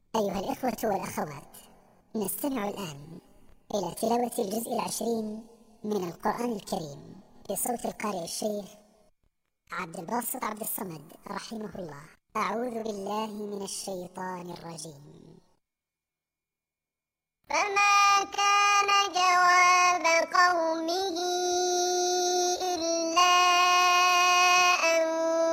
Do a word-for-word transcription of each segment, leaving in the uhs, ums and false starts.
أيها الإخوة والأخوات، نستمع الآن إلى تلاوة الجزء العشرين من القرآن الكريم بصوت القارئ الشيخ عبد الباسط عبد الصمد رحمه الله. أعوذ بالله من الشيطان الرجيم. فما كان جواب قومه إلا أن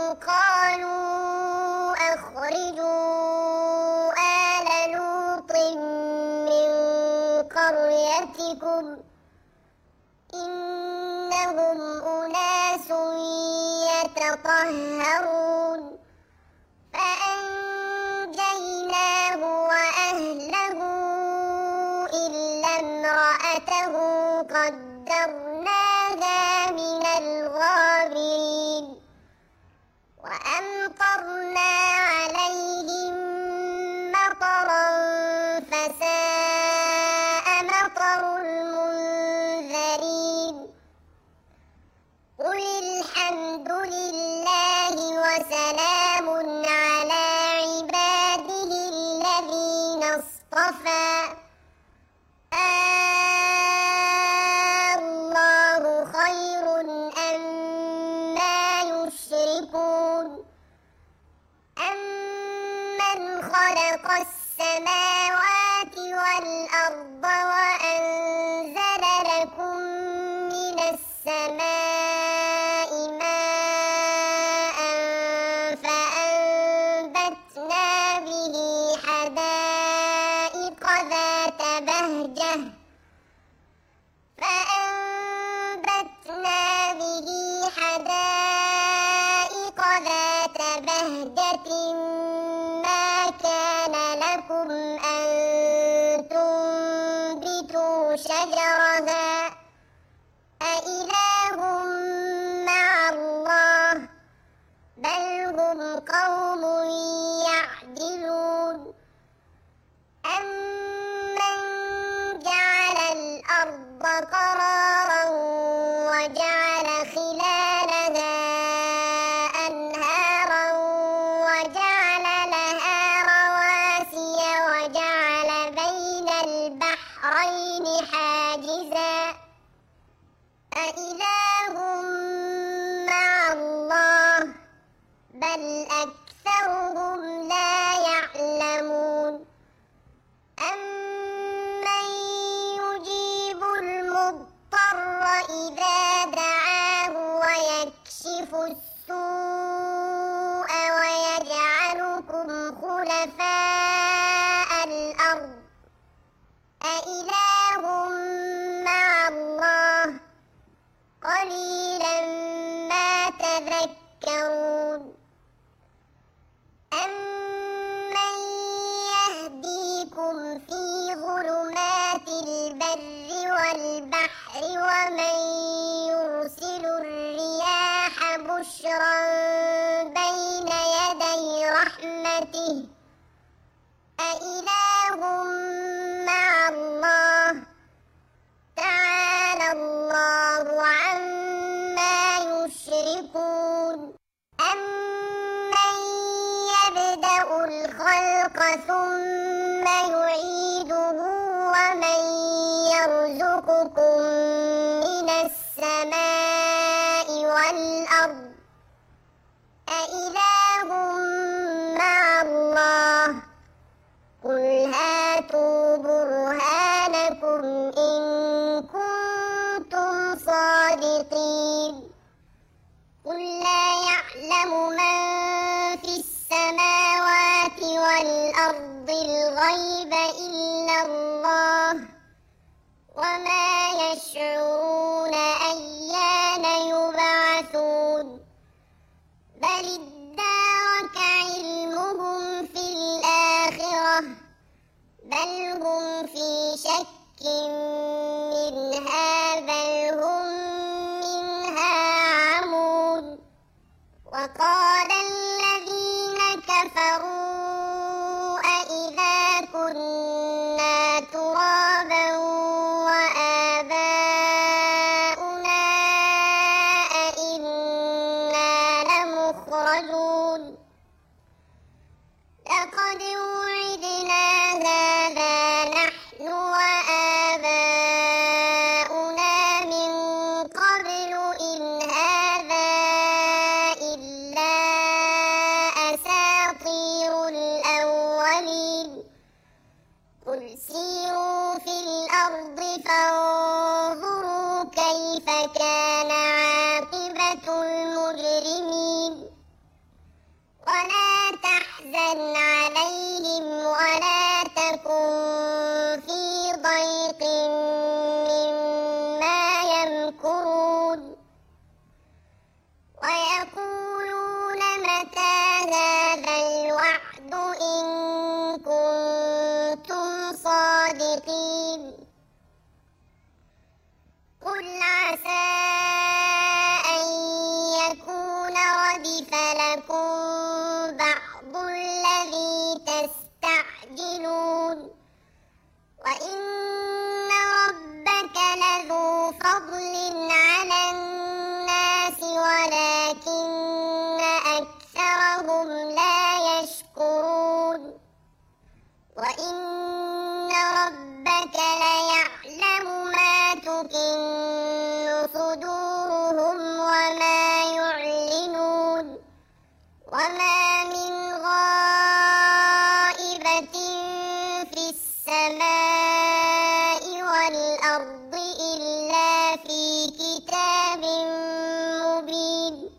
قالوا أخرجوا آل لوط من قريتكم إنهم أناس يتطهرون. فأنجيناه وأهله إلا امرأته قدرناها من الغابرين. وأمطرنا عليهم مطرا فساء مطر المنذرين. قل الحمد لله وسلام على عباده الذين اصطفى. الله خير أما يشركون. أمن خلق السماوات والأرض وأنزل لكم من السماء ماء فأنبتنا به حدائق ذات بهجة فأنبتنا به حدائق ذات بهجة ما كان لكم أن تنبتوا شجرها أإله مع الله بل هم قوم يعدلون. أمن جعل الأرض قرارا وجعل خلالها أنهارا وجعل لها رواسي وجعل بين البحرين حاجزا أإله مع الله بل أكثرهم لا يعلمون. أمن يجيب المضطر إذا دعاه ويكشف السوء ويجعلكم خلفاء الأرض أإله مع الله قليلا ما تذكرون. أمن يهديكم في ظلمات البر والبحر ومن يرسل الرياح بشرا بين يدي رحمته أإله مع الله تعالى الله عما يشركون. أمن يبدأ الخلق ثم يعيده ومن يرزقكم من السماء والأرض أإله مع الله قل هاتوا برهانكم إن كنتم صادقين. قل لا يعلم من في السماوات والأرض الغيب إلا الله وما يشعرون أيان يبعثون. بل ادارك علمهم في الآخرة بل هم في شك منها بل هم منها عمون. وقال الذين كفروا أإذا كنا ترابا وآباؤنا أإنا لمخرجون. لقد وعدنا قل سيروا في الأرض فانظروا كيف كان عاقبة المجرمين ولا تحزن عليهم ولا تكن في ضيق مما يمكرون ويقولون متى هذا الوعد إن كنتم صادقين قل عسى أن يكون ردف لكم بعض الذي تستعجلون وإن ربك لذو فضل على الناس ولكن أكثرهم لا يشكرون وإن ربك ليعلم ما تكن صدورهم وما يعلنون وما من غائبة في السماء والأرض إلا في كتاب مبين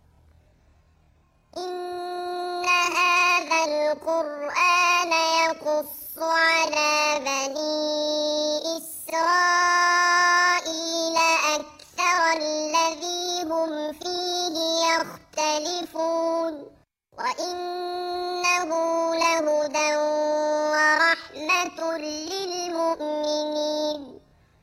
إن هذا القرآن يقص على بني إسرائيل أكثر الذي هم فيه يختلفون وإنه لهدى ورحمة للمؤمنين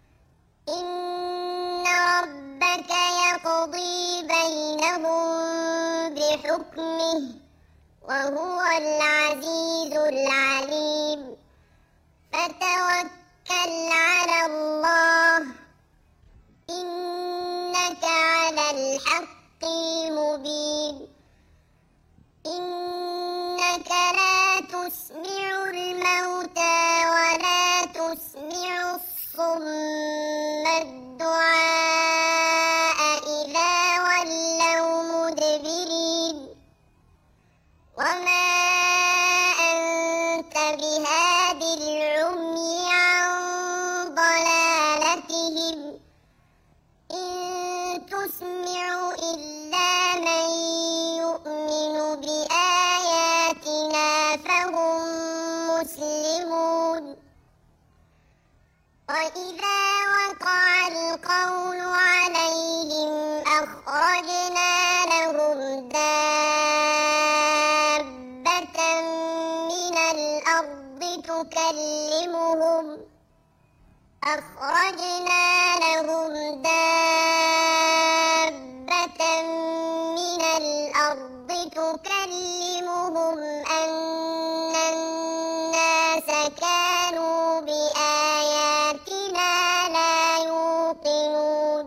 إن ربك يقضي بينهم بحكمه وهو العزيز العليم فتوكل على الله إنك على الحق المبين إنك لا تسمع الموتى ولا تسمع الصم الدعاء إذا ولوا مدبرين وما أنت بهاد العمي عن ضلالتهم إن تسمع إلا من يؤمن بآياتنا فهم مسلمون وإذا وقع القول عليهم أخرجنا لهم دابة من الأرض تكلمهم أخرجنا لهم دابة من الأرض تكلمهم أن الناس كانوا بآياتنا لا يوقنون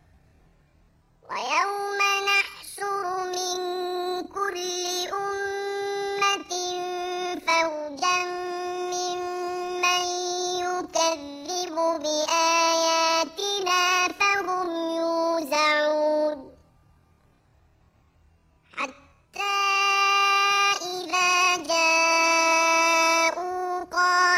ويوم نحشر من كل أمة فوجا ممن يكذب بآياتنا فهم يوزعون حتى إذا جاءوا قالوا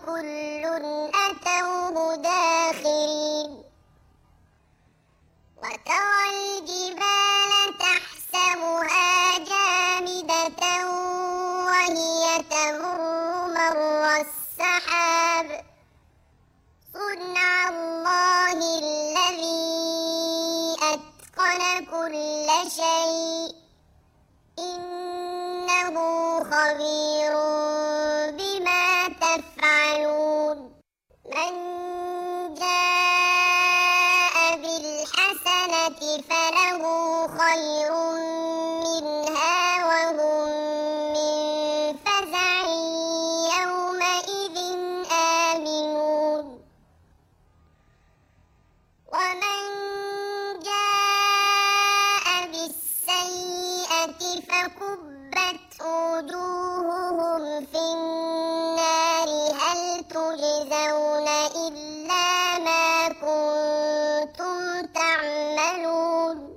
وكل أتوه داخرين وترى الجبال تحسبها جامدة وهي تمر مر السحاب صنع الله الذي أتقن كل شيء إنه خبير بما تفعلون من جاء بالحسنة فله خير منها وهم من فزع يومئذ آمنون ومن جاء بالسيئة فكبت وجوههم في النار هل تجزون إلا ما كنتم تعملون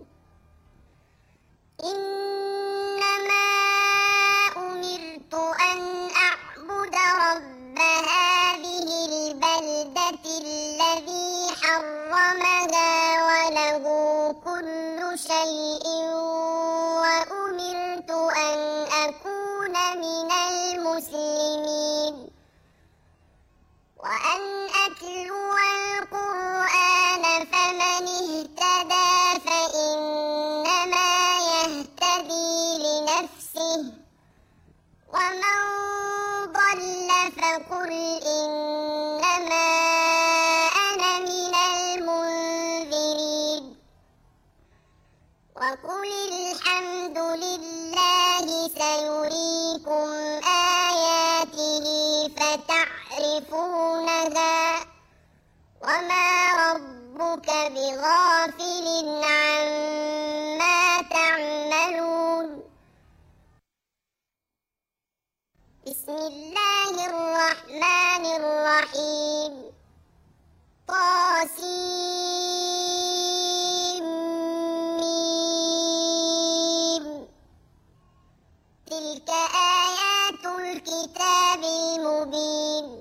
إنما أمرت أن أعبد رب هذه البلدة الذي حرمها وله كل شيء وأمرت أن أكون من المسلمين وأن أتلو القرآن فمن اهتدى فإنما يهتدي لنفسه ومن ضل فقل إنما أنا من المنذرين وقل الحمد لله سيريكم آياته فتعرفونها وما ربك بغافل عما تعملون بسم الله الرحمن الرحيم طاسيم تلك آيات الكتاب المبين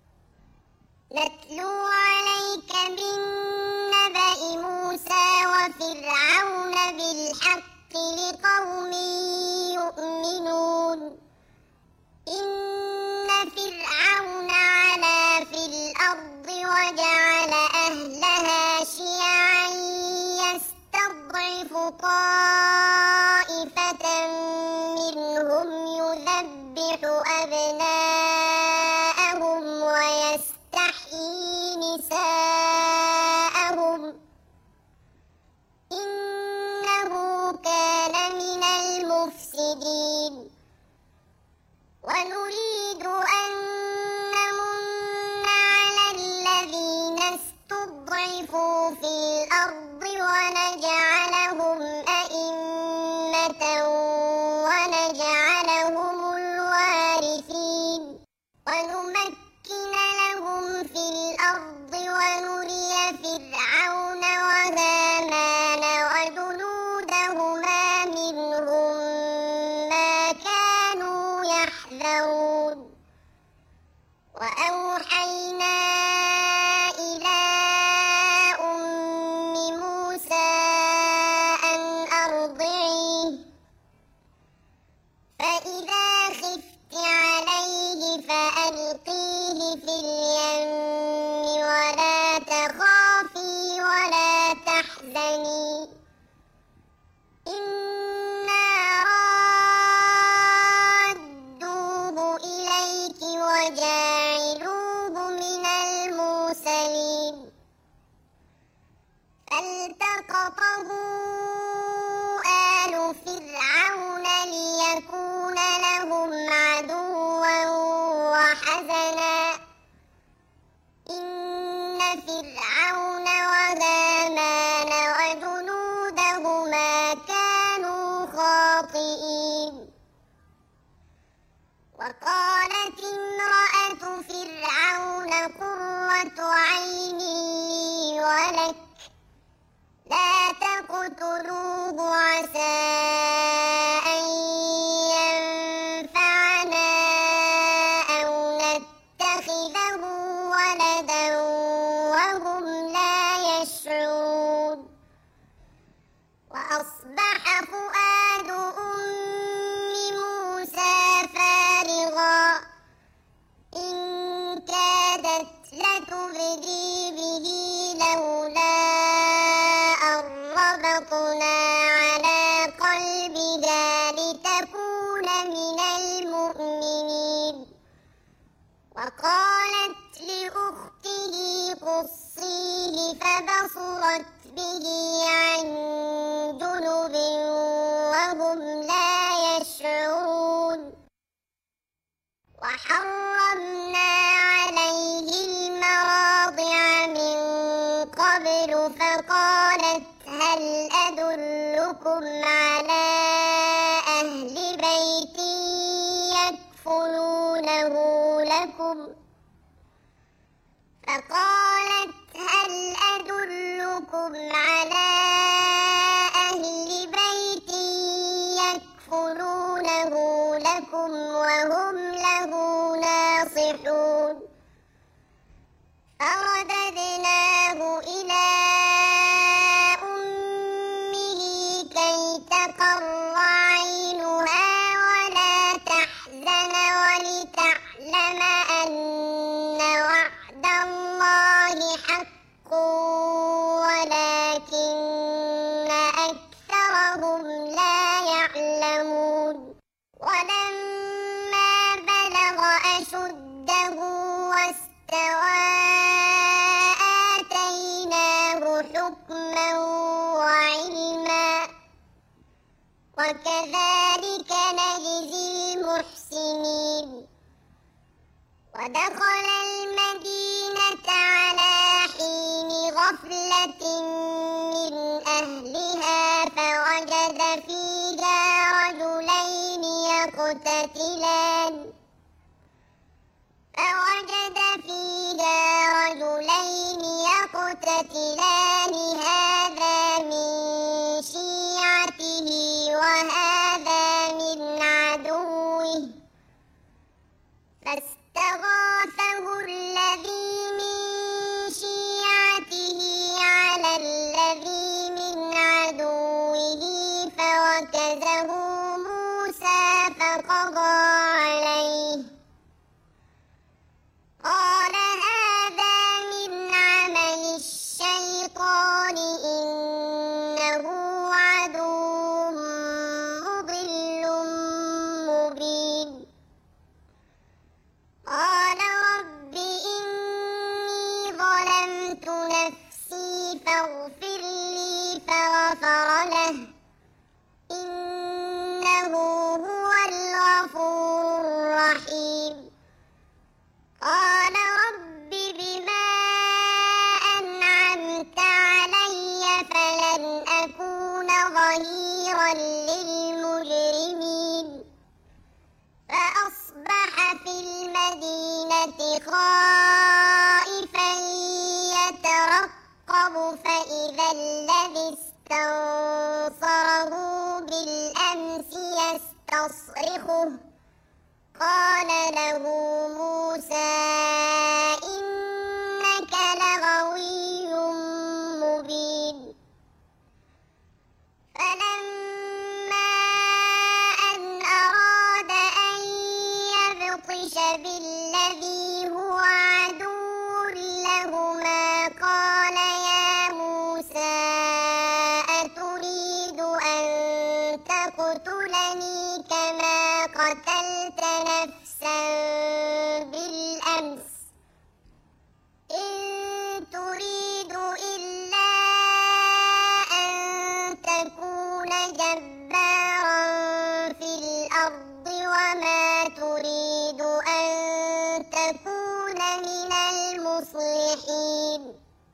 نتلو عليك من نبأ موسى وفرعون بالحق لقوم يؤمنون إن فرعون علا في الأرض وجعل أهلها شيعا يستضعف طائفة منهم يذبح أبناءهم ويستحيي نساءهم إنه كان من المفسدين ونريد أن نمن على الذين استضعفوا في الأرض ونجعلهم أئمة ونجعلهم الوارثين ونمكن لهم في الأرض ونري فرعون وهامان وجنودهما منهم ما كانوا يحذرون وأوحينا إلى أم موسى أن أرضعيه فإذا خفت عليه فألقيه في اليم ولا تخافي ولا تحزني إنا رادوه إليك وجاعلوه من المرسلين فالتقطه آل فرعون ليكون لهم عدوا وحزنا إن فرعون وهامان وجنودهما كانوا خاطئين وقالت امرأة فرعون قرة عين لي ولك لا تقتلوه عسى أن ينفعنا أو نتخذه وقالت لأخته قصيه فبصرت به عن جنب وهم لا يشعرون وحرمنا عليه المراضع من قبل فقالت هل أدلكم على أهل بيت يكفلونه لكم فقالت هل أدلكم على أهل بيت يكفلونه لكم وهم له ناصحون فرددناه إلى أمه كي تقر عينها ولا تحزن ولتعلم أن وعد الله حق ولكن أكثرهم لا يعلمون ولما بلغ أشده واستوى آتيناه حكما وعلما وكذلك نجزي المحسنين ودخل المدينة على حين غفلة من أهلها فوجد فيها رجلين يقتتلان فوجد فيها رجلين يقتتلان هذا من شيعته وهذا من عدوه فاستغاثه الذي من شيعته على الذي من عدوه فوكزه موسى فقضى عليه قال هذا من عمل الشيطان إنه عدو مضل مبين قال رب إني ظلمت نفسي فاغفر لي فغفر له إنه هو الغفور الرحيم قال رب بما أنعمت علي فلن أكون ظهيرا للمجرمين فأصبح في المدينة خائفا يترقب فإذا الذي استنصره بالأمس يستصرخه قال له موسى إنك لغوي مبين فلما أن أراد أن يبطش بالذي هو عدو لهما قال يا موسى أتريد أن تقتلني كما قتلت نفسا بالأمس إن تريد إلا أن تكون جبارا في الأرض وما تريد أن تكون من المصلحين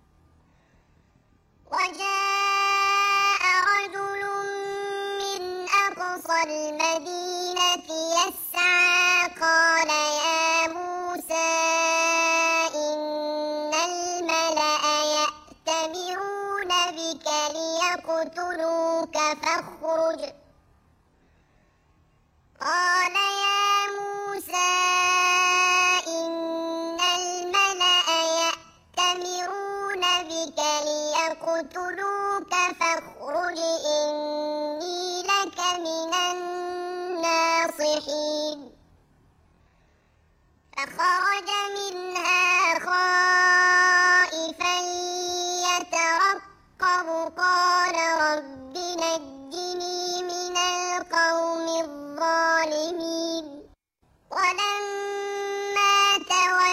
وجاء رجل من أقصى المدينة يسعى قال يا موسى إن الملأ يأتمرون بك ليقتلوك فاخرج قال يا موسى إن الملأ يأتمرون بك ليقتلوك فاخرج إني لك من الناصحين فخرج منها خائفا يترقب قال رب نجني من القوم الظالمين ولما تولى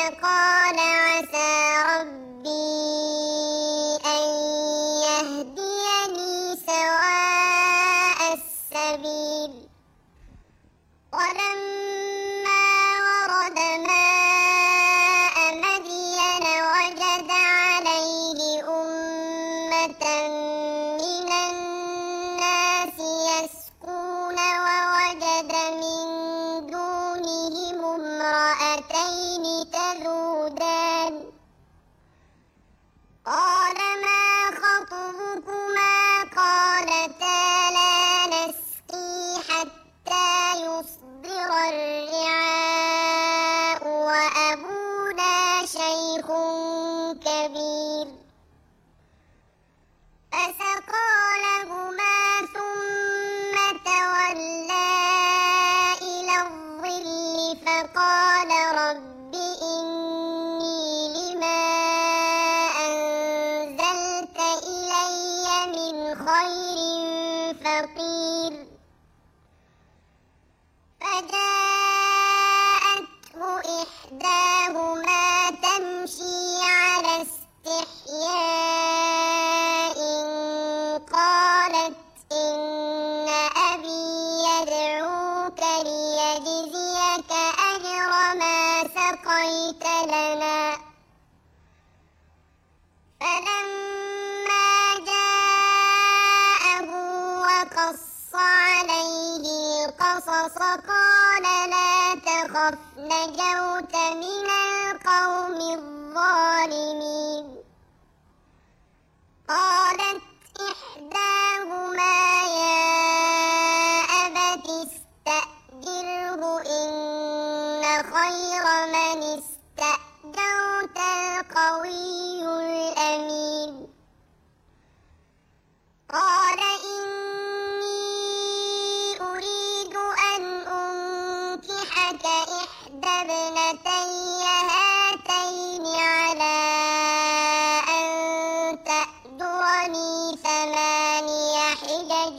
قال عسى ربي أن يهديني سواء السبيل ولما ورد ماء مدين وجد عليه أمة من الناس يسقون ووجد من دونهم امرأتين تذودان قال ما خطبكما قالتا لا نسقي حتى يصدر الرعاء وأبونا شيخ كبير فسقى لهما ثم تولى إلى الظل فقال رب إني لما أنزلت إلي من خير فقير فجاءته إحداهما تمشي على استحياء قالت إن أبي يدعوك ليجزيك أجر ما سقيت لنا فلما جاءه وقص عليه القصص قال لا تخف نجوت من القوم الظالمين قالت إحداهما يا أبت استأجره إن خير من استأجرت القوي الأمين قال إني أريد أن أنكحك إحدى ابنتي هاتين على أن تأجرني ثماني حجج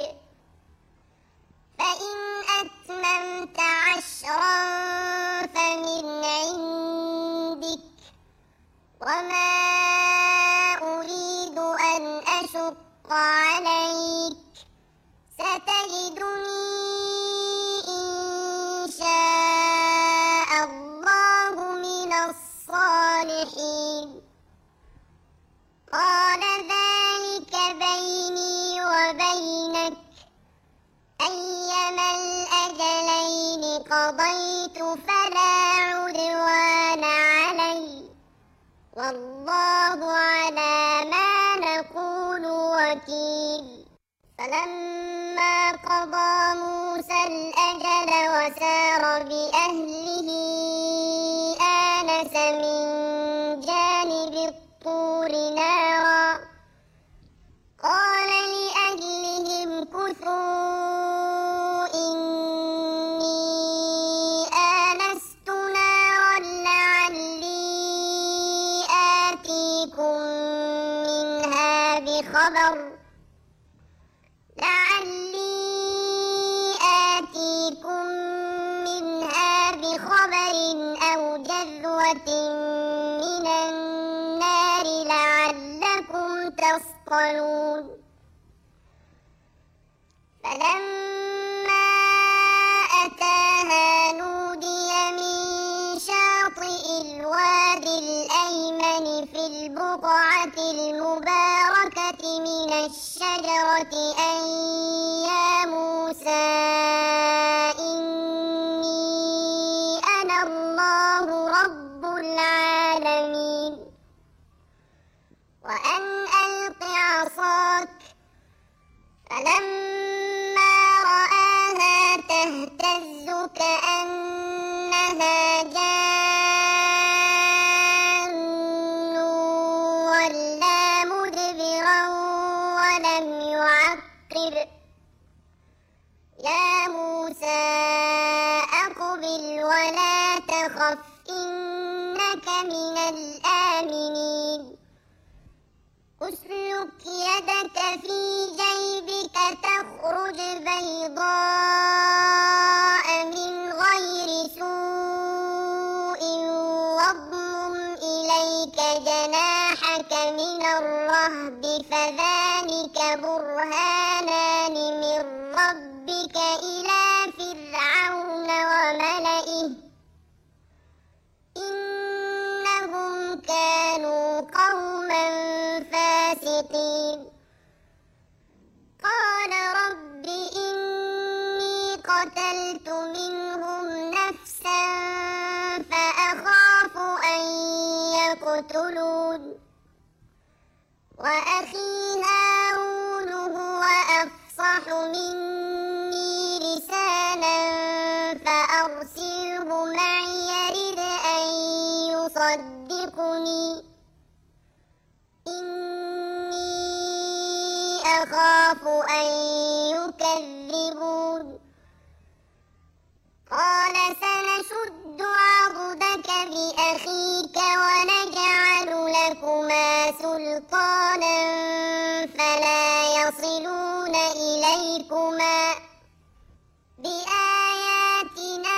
فإن أتممت عشرا فمن عندك وما أريد أن أشق عليك ستجدني إن شاء الله من الصالحين قال ذلك بيني وبينك أيما الأجلين قضيت فلا عدوان علي والله على ما نقول وكيل فلما قضى موسى الأجل وسار بأهله آنس من جانب الطور نارا قال لأهلهم كثوا إني آنست نارا لعلي آتيكم منها بخبر لعلي آتيكم منها بخبر أو جذوة من النار لعلكم تصطلون فلما أتاها نودي من شاطئ الوادي الأيمن في البقعة المباركة من الشجرة أن يا موسى إني أنا الله رب العالمين وأن ألق عصاك فلما رآها تهتز كأنها جان ولا مدبرا ولم يعقب يا موسى أقبل ولا تخف إنك من الآمنين اسلك يدك في جيبك تخرج بيضاء من غير سوء واضمم يكفيك جناحك من الرهب فذلك برهانان من ربك إلى فرعون وملئه إنهم كانوا قوما فاسقين قال رب إني قتلت منهم نفسا فأخاف أن يقتلون وأخي هارون هو أفصح مني لسانا فأرسله معي يرد أن يصدقني إني أخاف أن يكذبون قال سنشد عضدك بأخيك ونجعل لكما سلطانا فلا يصلون إليكما بآياتنا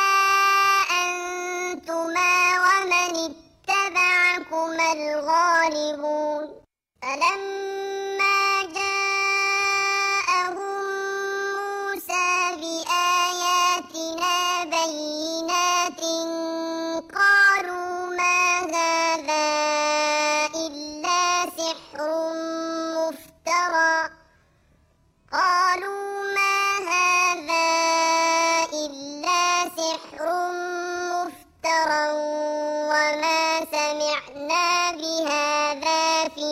أنتما ومن اتبعكما الغالبون فلما جاءهم موسى بآياتنا بينات قالوا ما هذا إلا سحر مفترى قالوا ما هذا إلا سحر مفترى وما سمعنا بهذا في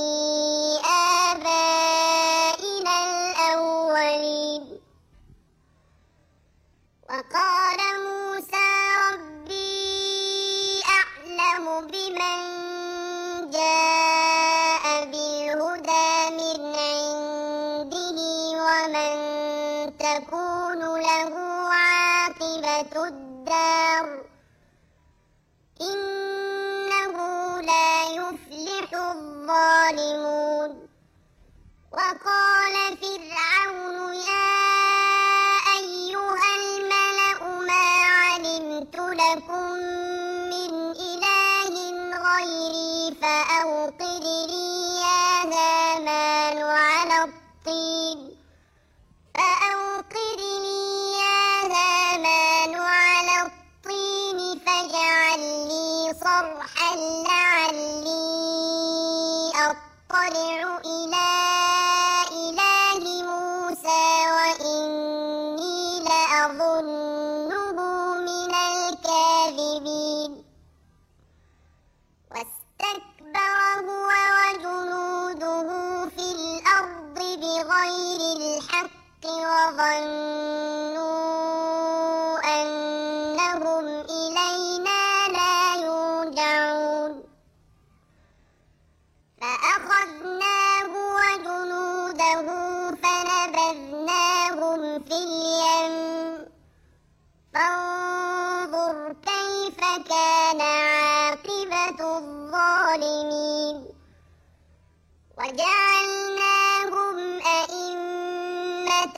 آبائنا الأولين وقال موسى ربي أعلم بمن جاء بالهدى من عنده ومن تكون له عاقبة الدار إنه لا يفلح الظالمون وقال فرعون يا أيها الملأ ما علمت لكم من إله غيري فأوقد لي يا هامان على الطين فأوقد لي يا هامان على الطين فاجعل لي صرحا لعلي أطلع إلى إله موسى وإني لأظنه من الكاذبين واستكبر هو وجنوده في الأرض بغير الحق وظنوا أنهم إلينا لا يرجعون فأخذناه وجنوده فنبذناهم في اليم فانظر كيف كان عاقبة الظالمين وجعلناهم أئمة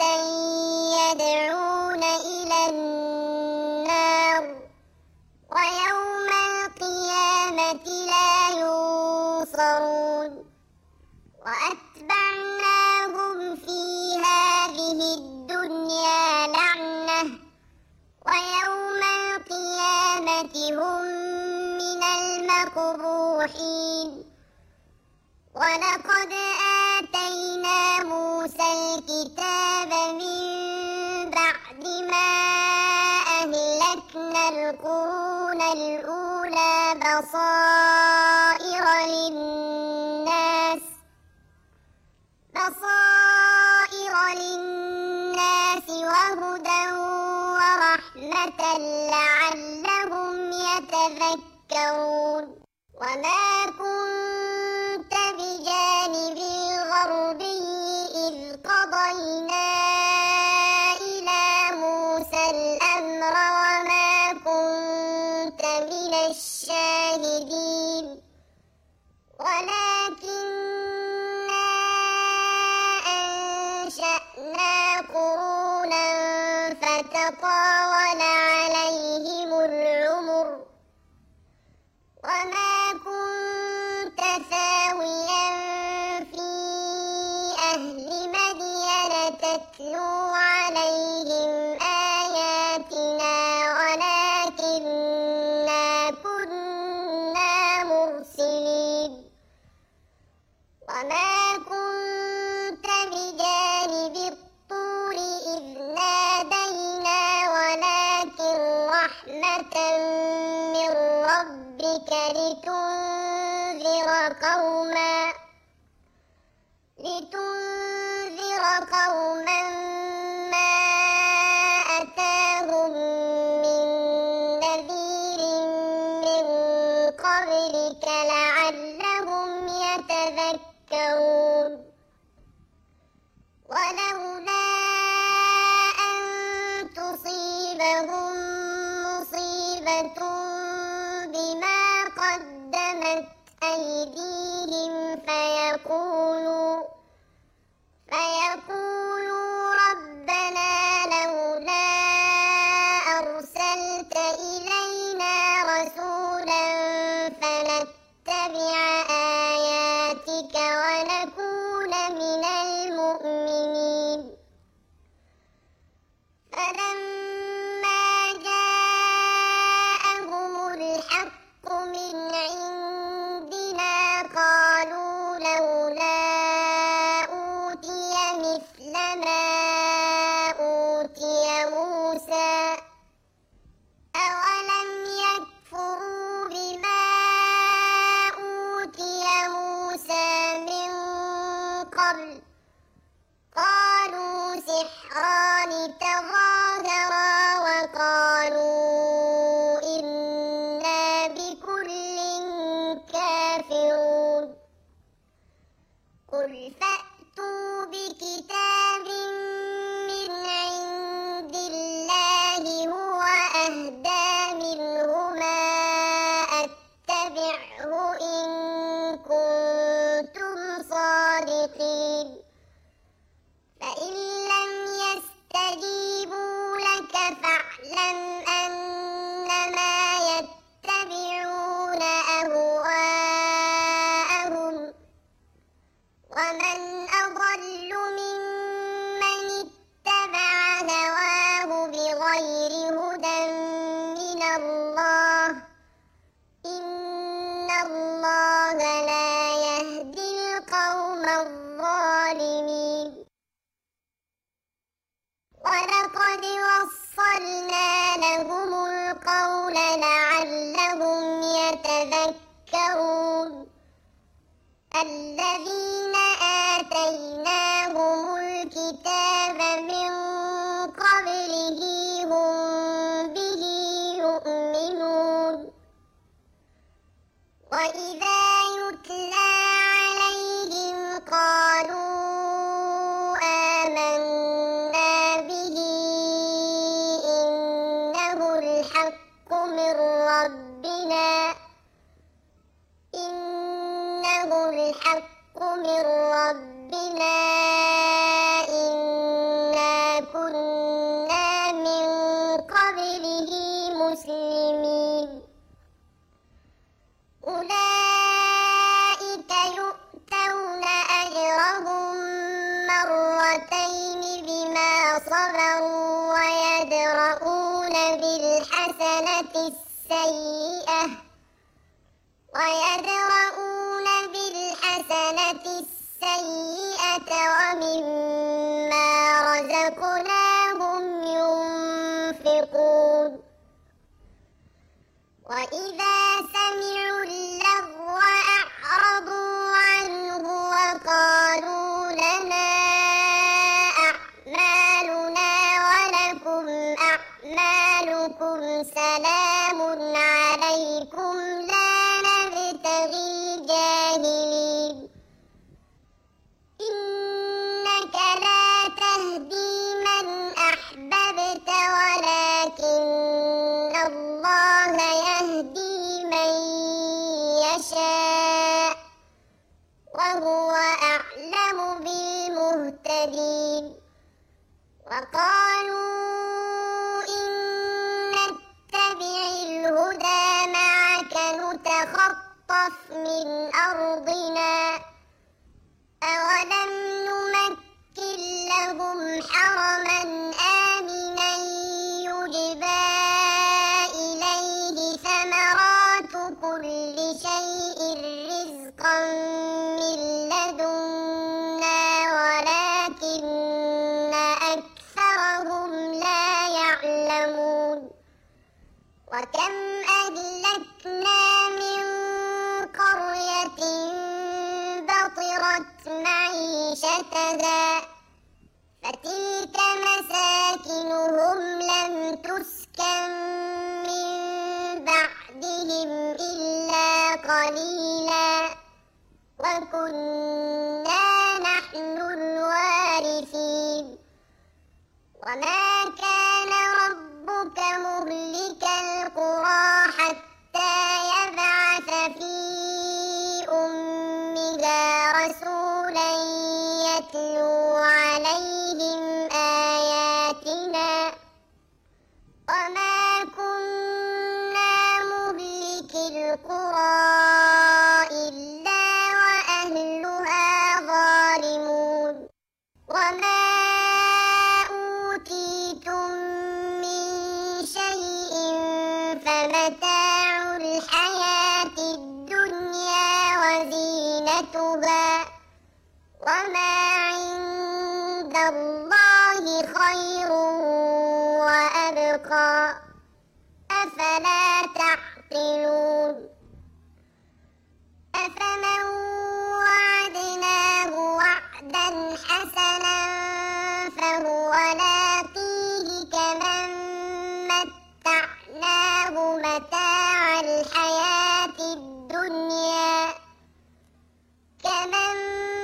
يدعون إلى النار ويوم القيامة لا ينصرون وأتبعناهم في هذه الدنيا لعنة ويوم القيامة هم من المقبوحين ولقد آتينا موسى الكتاب من بعد ما أهلكنا القرون الأولى بصائر للناس بصائر للناس وهدى ورحمة لعلهم يتذكرون وما كنت بجانب الغربي إذ قضينا إلى موسى الأمر وما كنت من الشاهدين ولكننا أنشأنا قرونا فتطاول عليهم العمر وما كنت نتلو عليهم آياتنا ولكننا كنا مرسلين وما كنت بجانب الطور إذ نادينا ولكن رحمة من ربك لتنذر قوما لتنذر قوما ما أتاهم من نذير من قبلك لعلهم يتذكرون ولولا أن تصيبهم مصيبة بما قدمت أيديهم فيقولوا فيقولوا ربنا لولا أرسلت إلينا رسولا فنتبع آياتك ونكون من المؤمنين فلما جاءهم الحق من عندنا قالوا لولا أوتي مثل ما أوتي موسى أولم يكفروا بما أوتي موسى من قبل قالوا سحران تظاهرا وقالوا إنا بكل كافرون قل فأتوا بكتاب من عند الله هو أهدى منهما أتبعه إن كنتم صادقين فإن لم يستجيبوا لك فاعلم أنما يتبعون أهواءهم ومن أضل ممن اتبع هواه بغير هدى من الله إن الله لا يهدي القوم الظالمين ولقد وصلنا لهم القول لعلهم يتذكرون الذين آتيناهم الكتاب من قبله هم به يؤمنون وإذا يتلى عليهم قالوا آمنا به إنه الحق من ربنا إنه الحق من ربنا إنا كنا من قبله مسلمين أولئك يؤتون أجرهم مرتين بما صبروا ويدرؤون بالحسنة السيئة ويدرؤون بالحسنة السيئة ومما رزقناهم ينفقون وإذا سمعوا اللغو أعرضوا عنه وقالوا لنا أعمالنا ولكم أعمالكم سلام عليكم لا نبتغي جاهلين إنك لا تهدي من أحببت ولكن الله يهدي من يشاء وهو أعلم بالمهتدين وقالوا إن نتبع الهدى معك نتخطف من أرضنا أولم نمكن لهم حرما آمنا يجبى إليه ثمرات كل شيء رزقا من لدنا ولكن أكثرهم لا يعلمون وكم أهلكنا من قرية بطرت معيشتها فتلك مساكنهم لم تسكن من بعدهم إلا قليلا وكنا نحن الوارثين وما كان ربك مهلك القرى حتى يبعث في أمها رسولا يتلو عليهم آياتنا وما كنا مهلك القرى إلا وأهلها ظالمون وما أوتيتم من شيء فمتاع الحياة الدنيا وزينتها وما عند الله خير وأبقى أفلا تعقلون أفمن وعدناه وعدا حسنا فهو لاقيه كمن متعناه متاع الحياة الدنيا كمن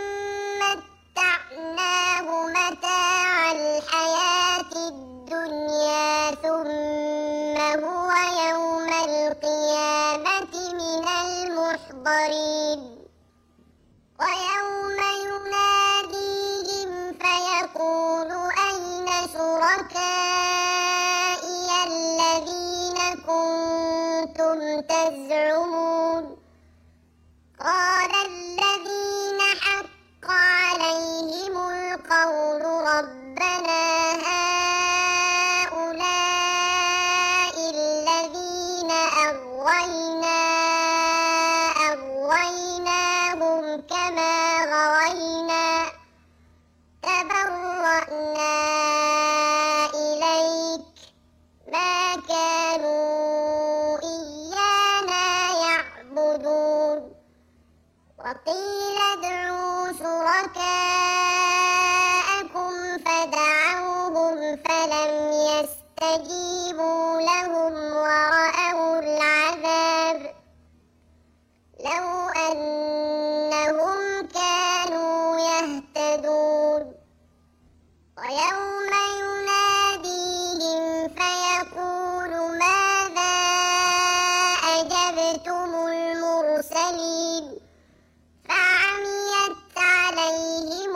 متعناه متاع الحياة الدنيا ثم هو يوم القيامة من المحضرين ويوم يناديهم فيقول أين شركائي الذين كنتم تزعمون قال الذين حق عليهم القول ربنا هؤلاء الذين أغوينا أغويناهم كما غوينا تبرأنا إليك ما كانوا إيانا يعبدون وقيل ادعوا شركاءكم فدعوهم فلم يستجيبوا لهم ورأوا العذاب لو أنهم كانوا يهتدون ويوم يناديهم فيقول ماذا أجبتم المرسلين فعميت عليهم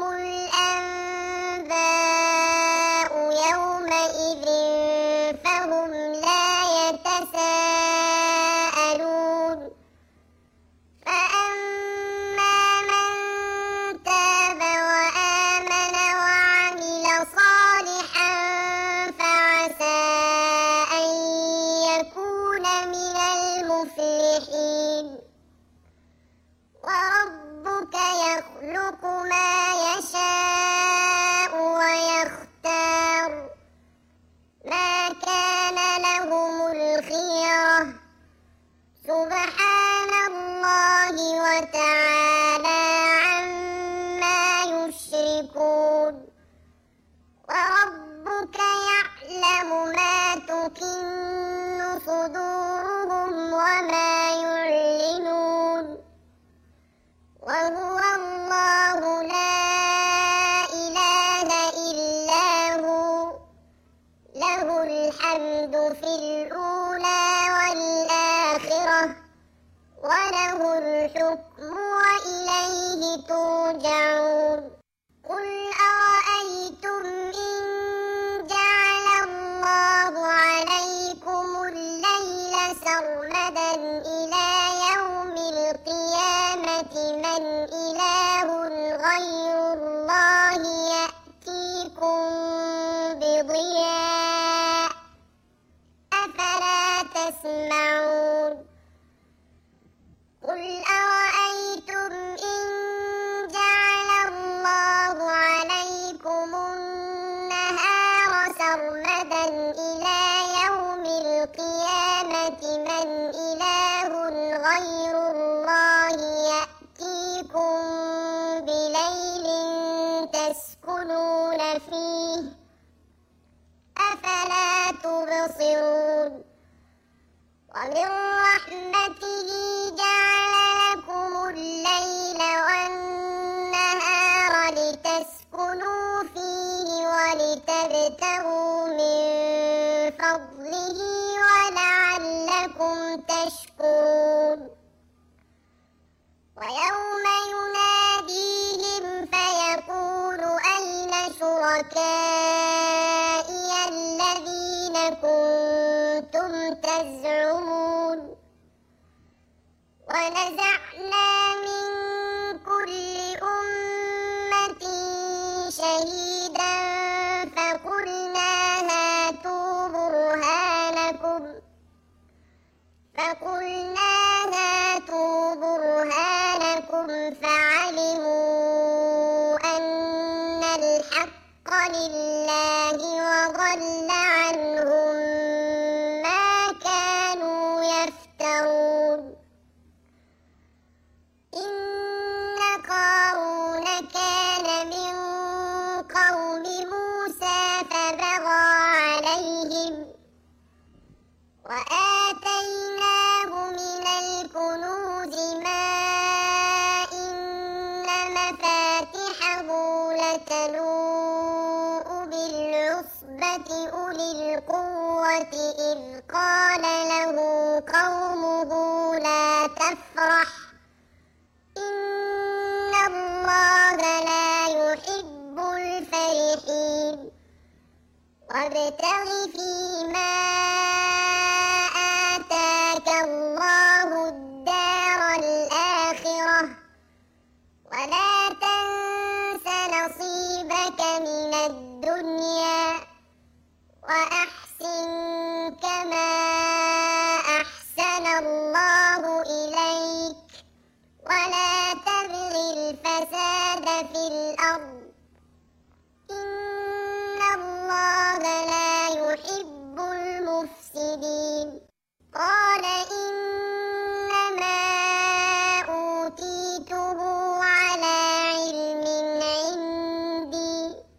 الأنباء يومئذ فهم لا يتساءلون فأما من تاب وآمن وعمل صالحا فعسى أن يكون من المفلحين وربك يخلق ما يشاء ويختار ما كان لهم الخيرة سبحان الله وتعالى عما يشركون وربك يعلم ما تكن صدورهم وما يعلنون وهو الله لا إله إلا هو له الحمد في الأولى والآخرة وله الحكم وإليه ترجعون قل أرأيتم إن جعل الله عليكم الليل سرمدا إلى يوم القيامة من إله غير الله يأتي تبصرون ومن رحمته جعل لكم الليل والنهار لتسكنوا فيه ولتبتغوا من فضله ولعلكم تشكرون ويوم يناديهم فيقول أين شركائي الذين كنتم تزعمون ونزعنا من كل أمة شهيدا فقلنا هاتوا برهانكم فقلنا هاتوا برهانكم فعلموا أن الحق لله وضل عنهم ما كانوا يفترون إن قارون كان من قوم موسى فبغى عليهم وآتيناه من الكنوز ما إن مفاتحه لتنوء بالعصبة أولي القوة إذ قال له قومه لا تفرح إن الله لا يحب الفرحين وابتغ فيما آتاك الله الدار الآخرة ولا تنس نصيبك من الدنيا وأحسن كما أحسن الله إليك ولا تبغ الفساد في الأرض إن الله لا يحب المفسدين قال إنما أوتيته على علم عندي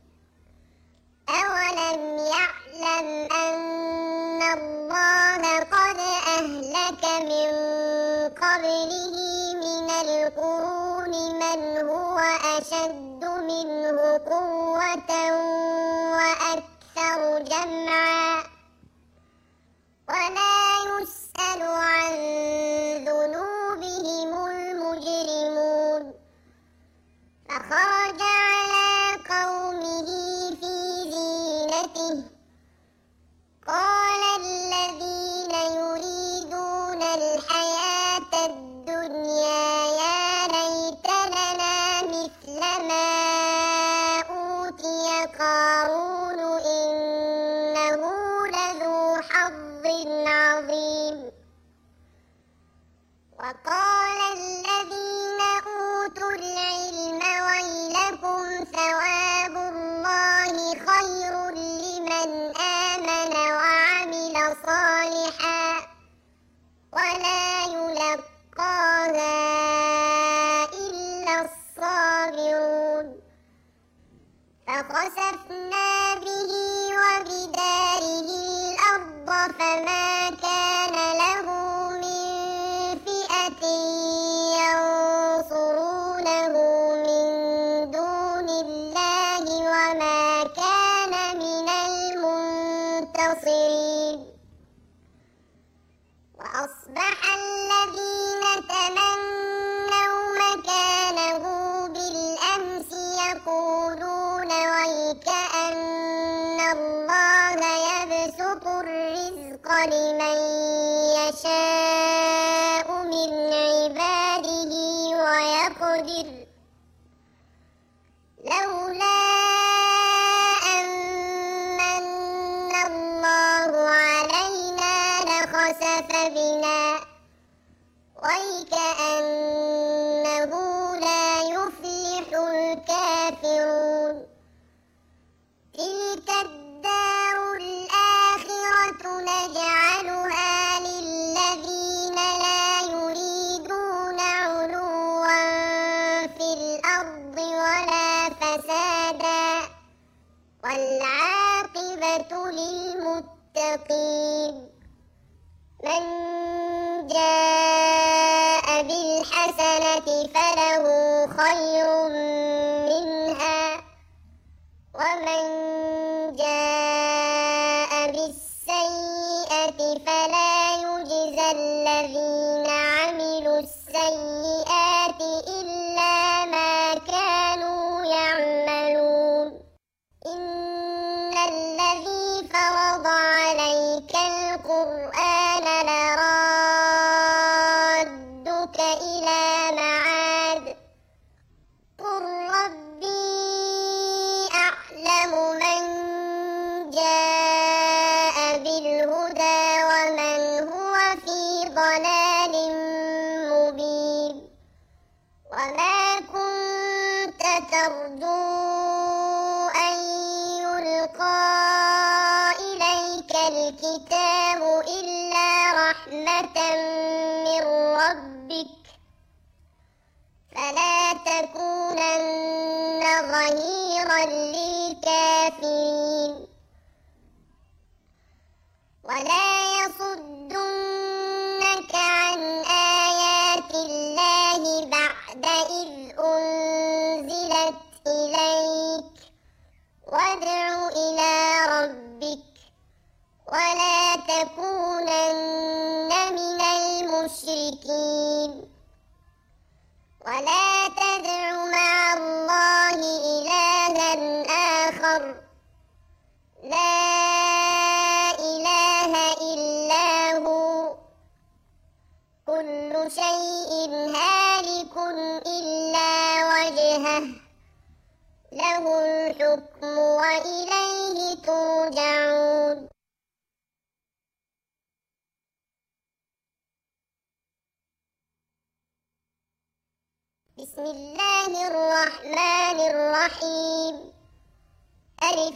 أولم يعلم أن الله قد أهلك من قبله من القرون من هو أشد منه قوة وأكثر جمعا ولا يسأل عن ذنوبهم المجرمون فخرج على قومه في زينته قال الذين يريدون الحياة الدنيا يا ليت لنا مثل ما أوتي قارون إنه لذو حظ عظيم وقال الذين أوتوا العلم ويلكم ثواب الله خير لمن آمن وعمل صالحا ولا يلقاها إلا الصابرون فخسفنا به وبداره الأرض فما كان له من فئة ينصرونه من دون الله وما كان من المنتصرين وأصبح الذين تمنوا مكانه بالأمس يقولون ويكأن الله يبسط الرزق لمن يشاء من عباده ويقدر لولا أن من الله علينا لخسف بنا ويكأنه لا يفلح الكافرون تلك الدار الآخرة نجعلها للذين لا يريدون علوا في الأرض ولا فسادا والعاقبة للمتقين للمتقين من جاء بالحسنة فله خير منها ومن جاء بالسيئة فلا يجزى الذين عملوا السيئات إلا ما كانوا يعملون إن الذي فرض عليك القرآن لرادك إلى معاد قل ربي أعلم من جاء بالهدى ومن هو في ضلال مبين وما كنت ترجو أن يلقى إليك الكتاب إلا رحمة من ربك فلا تكونن ظهيرا للكافرين ولا يصدنك عن آيات الله بعد إذ أنزلت إليك وادع إلى ربك ولا تكونن من المشركين ولا تدع مع الله إلها آخر لا إله إلا هو كل شيء هالك إلا وجهه له الحكم وإليه ترجعون بسم الله الرحمن الرحيم ألف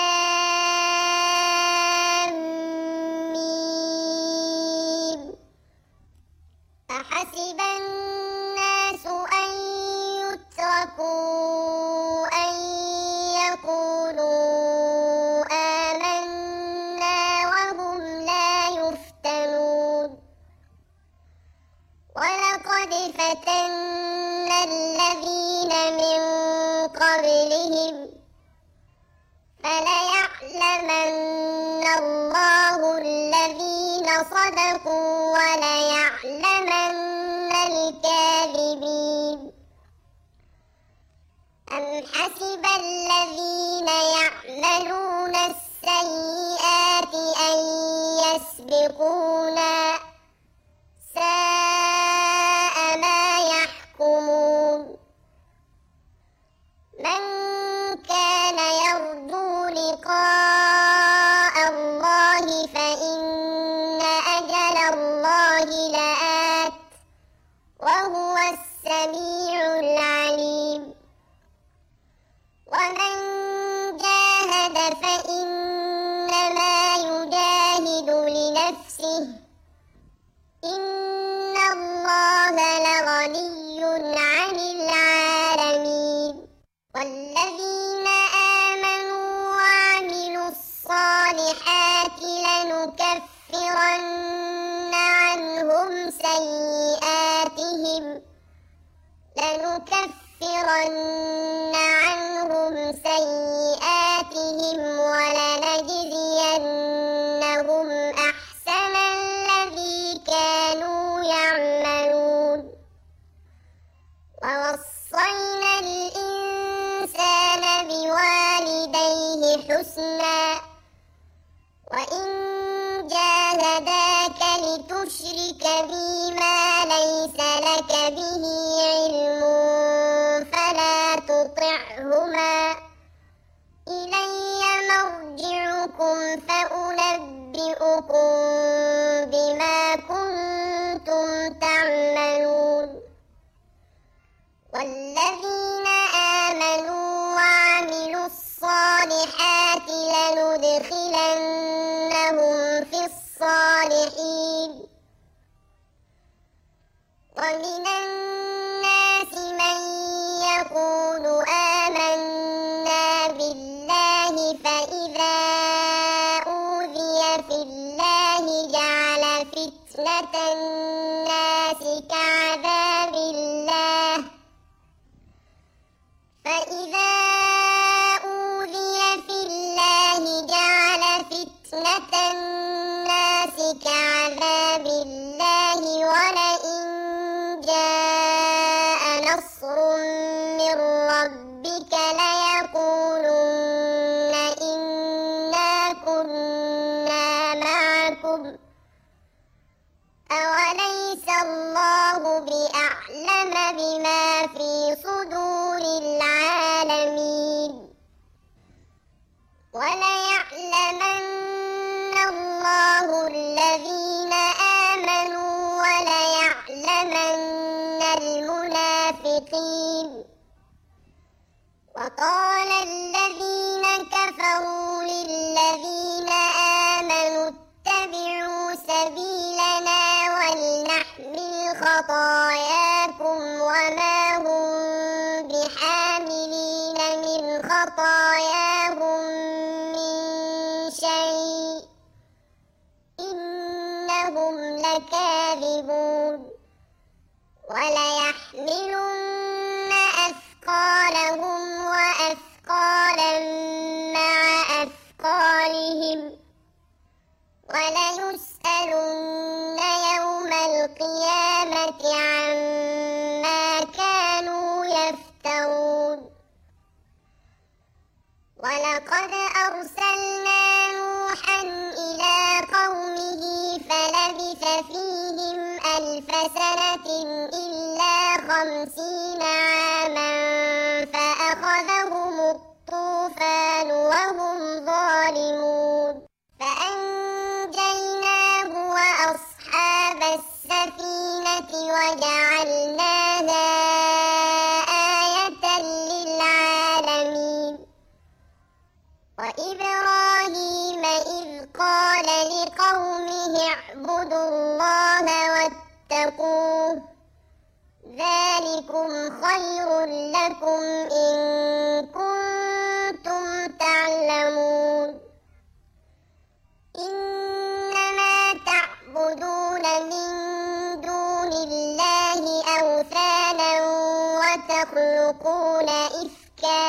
لام ميم أحسب الناس أن يتركوا أن يقولوا آمنا وهم لا يفتنون ولقد فتنا الذين من قبلهم فليعلمن الله الذين صدقوا وليعلمن الكاذبين أم حسب الذين يعملون السيئات أن يسبقونا ساء ما يحكمون من كان يرجو لقاء الله فإن أجل الله لآت وهو السميع العليم ومن جاهد فإنما يجاهد لنفسه إن الله لغني عن العالمين والذين آمنوا وعملوا الصالحات لنكفرن عنهم سيئاتهم لنكفرن عنهم سيئاتهم ولنجزينهم أحسن الذي كانوا يعملون ووصينا الإنسان بوالديه حسنا وإن جاهداك لتشرك بي ما ليس لك به علم فلا تطعهما إلي مرجعكم فأنبئكم بما كنتم تعملون والذين آمنوا وعملوا الصالحات لندخلنهم في الصالحين ومن الناس من يقول آمنا بالله فإذا أوذي في وليعلم بما في صدور العالمين وليعلمن الله الذين آمنوا وليعلمن المنافقين وقال الذين كفروا للذين آمنوا اتبعوا سبيلنا ولنحمل خطاياكم وما هم بحاملين من خطاياهم من شيء إنهم لكاذبون وليحملن أثقالهم وأثقالا مع أثقالهم وليسألن يوم القيامة عما كانوا يفترون ولقد أرسلنا نوحا إلى قومه فلبث فيهم ألف سنة إلا خمسين عاما فأخذهم الطوفان وهم ظالمون فأنجيناه وأصحاب السفينة وجعلناها آية للعالمين وإبراهيم إذ قال لقومه اعبدوا الله واتقوه ذلكم خير لكم إن كنتم تعلمون إنما تعبدون من دون الله أوثانا وتخلقون إفكا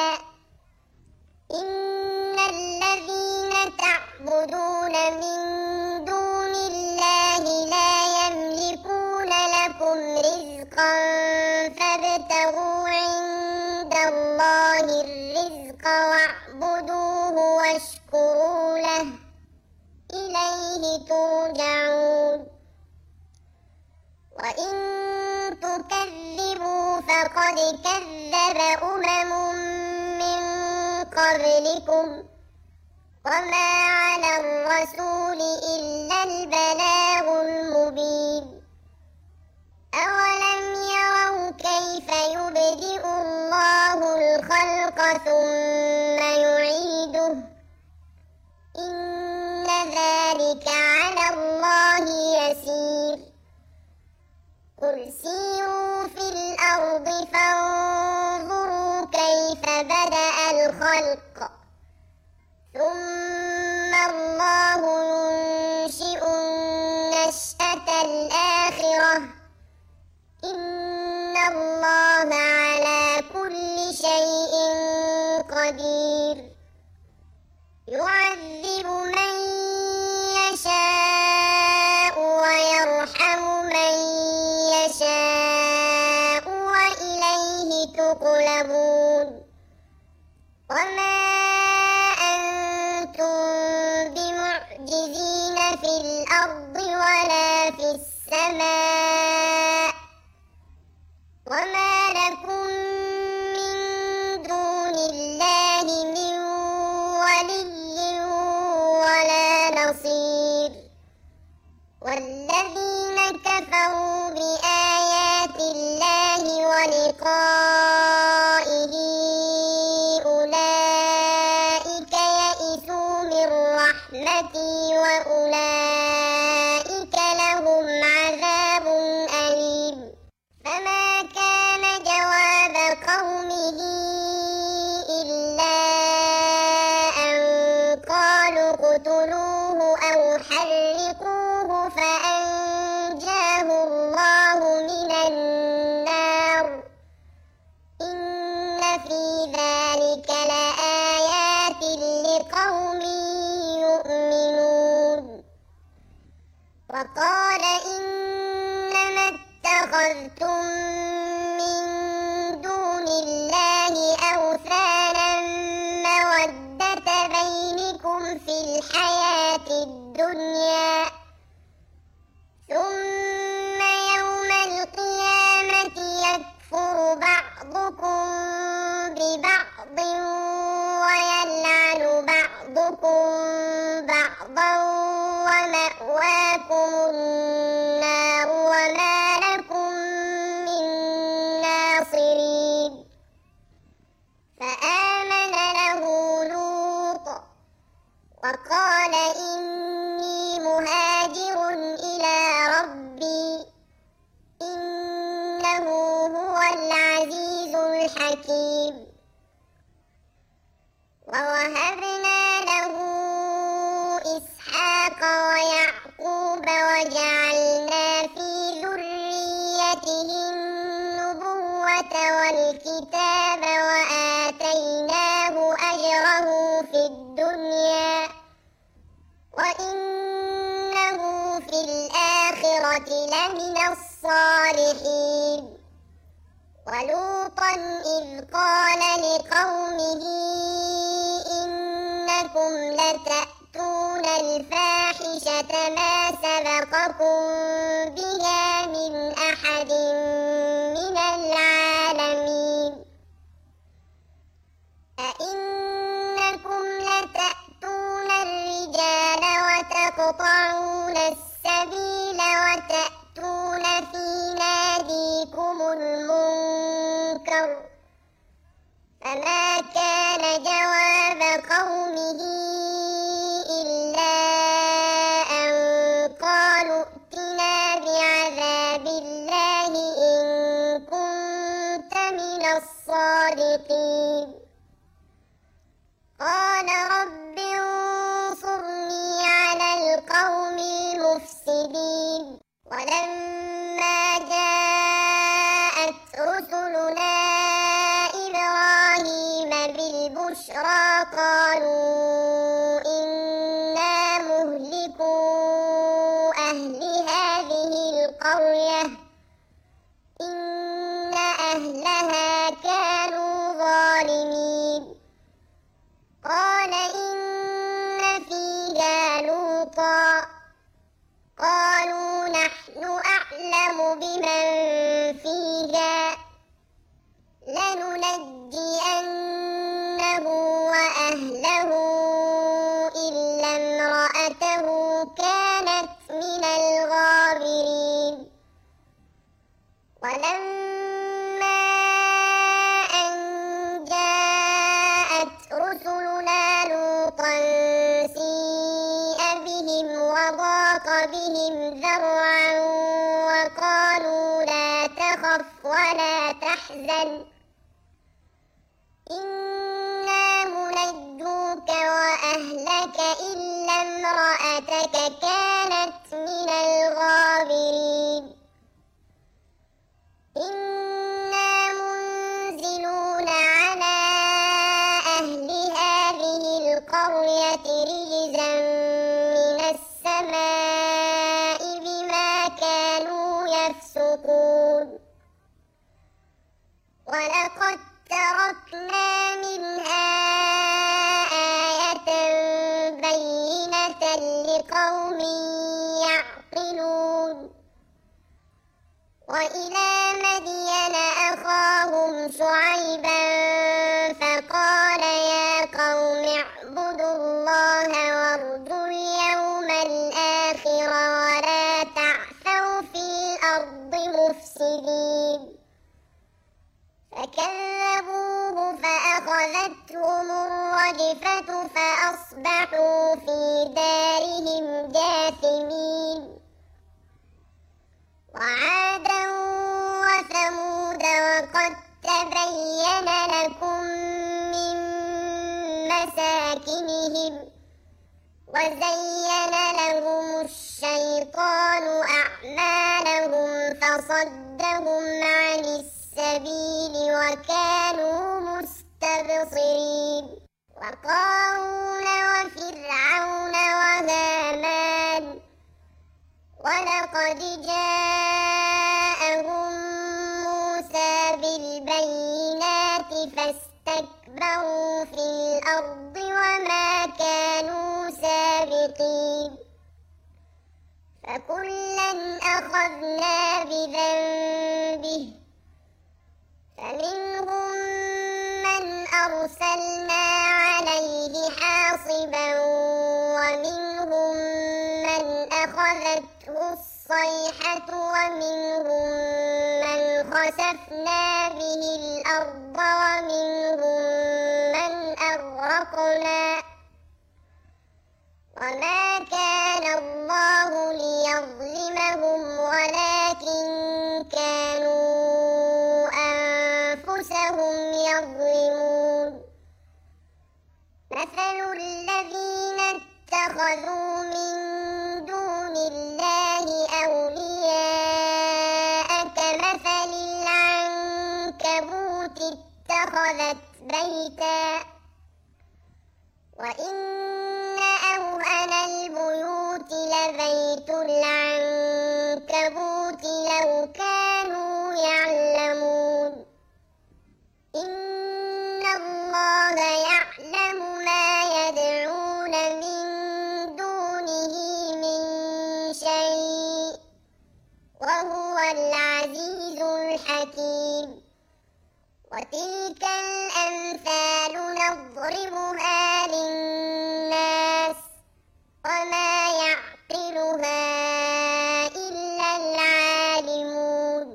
إن الذين تعبدون من دون الله لا يملكون لكم رزقا فابتغوا عند الله الرزق واعبدوه واشكروا له إليه ترجعون وإن تكذبوا فقد كذب أمم من قبلكم وما على الرسول إلا البلاغ المبين أولم يروا كيف يبدئ الله الخلق ثم يعيده إن ذلك على الله يسير قل سيروا في الأرض فانظروا كيف بدأ الخلق ثم الله ينشئ النشأة الآخرة إن الله على كل شيء قدير يعذب من يشاء ويرحم من يشاء وإليه تقلبون وما أنتم بمعجزين في الأرض ولا في السماء وما لكم من دون الله من ولي ولا نصير والذين كفروا بآيات الله ولقائه أولئك يئسوا من رحمتي وأولئك لهم عذاب أليم فما كان جواب قومه إلا أن قالوا اقتلوه أو حرقوه فأنجاه الله من النار بعضكم ببعض ويلعن بعضكم بعضا ومأواكم النار وما لكم من ناصرين فآمن له لوط وقال إني مهاجر إلى ربي إنه هو العزيز الحكيم ووهبنا له إسحاق ويعقوب وجعلنا في ذريته النبوة والكتاب وآتيناه أجره في الدنيا وإنه في الآخرة لمن الصالحين ولوطا إذ قال لقومه إنكم لتأتون الفاحشة ما سبقكم بها من أحد من العالمين أئنكم لتأتون الرجال وتقطعون السبيل وتأتون في ناديكم المنكر فما كان جواب قومه إلا أن قالوا ائتنا بعذاب الله إن كنت من الصادقين قال رب انصرني على القوم المفسدين ولما جاءت رسلنا إبراهيم بالبشرى قالوا إنا مهلكو أهل هذه القرية إن أهلها كانوا ظالمين قال إن فيها لوطا قالوا نحن أعلم بمن فيها لننجينه وأهله إلا امرأته كانت من الغابرين ولما أن جاءت رسلنا لوطا سيء بهم وضاق بهم ذرعا وقالوا لا تخف ولا تحزن إنا منجوك وأهلك إلا امرأتك كانت من الغابرين إنا منزلون على أهل هذه القرية رجزا من السماء بما كانوا يفسقون ولقد تركنا منها آية بينة لقوم يعقلون وإلى مدين أخاهم شعيبا فقال يا قوم اعبدوا الله وارجوا اليوم الآخر ولا تعثوا في الأرض مفسدين فكذبوه فأخذتهم الرجفة فأصبحوا في دارهم جاثمين وعادا وثمود وقد تبين لكم من مساكنهم وزين لهم الشيطان أعمالهم فصدهم عن السبيل وكانوا مستبصرين وقارون وفرعون وهامان ولقد جاءهم موسى بالبينات فاستكبروا في الأرض وما كانوا سابقين فكلا أخذنا بذنبه فمنهم أرسلنا عليه حاصبا ومنهم من أخذته الصيحة ومنهم من خسفنا به الأرض ومنهم من أغرقنا وما كان الله ليظلمهم ولكن كانوا أنفسهم يظلمون مثل الذين اتخذوا من دون الله أولياء كمثل العنكبوت اتخذت بيتا وإن أوهن البيوت لبيت العنكبوت لو كانوا يعلمون إن الله يعلم ما يدعون من دونه من شيء وهو العزيز الحكيم وتلك الأمثال نضربها للناس وما يعقلها إلا العالمون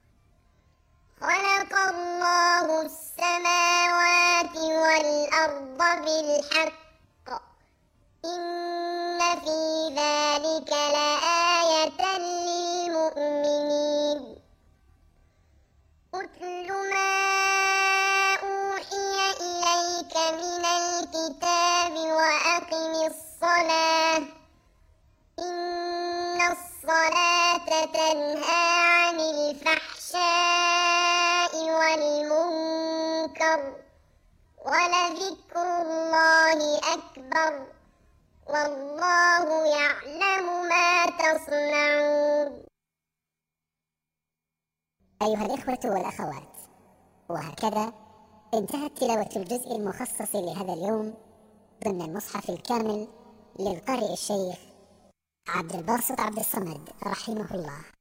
خلق الله السماوات والأرض بالحق إن في ذلك لآية للمؤمنين اتل ما أوحي إليك من الكتاب وأقم الصلاة إن الصلاة تنهى عن الفحشاء والمنكر ولذكر الله أكبر والله يعلم ما تصنعون. أيها الإخوة والأخوات، وهكذا انتهت تلاوة الجزء المخصص لهذا اليوم ضمن المصحف الكامل للقارئ الشيخ عبد الباسط عبد الصمد رحمه الله.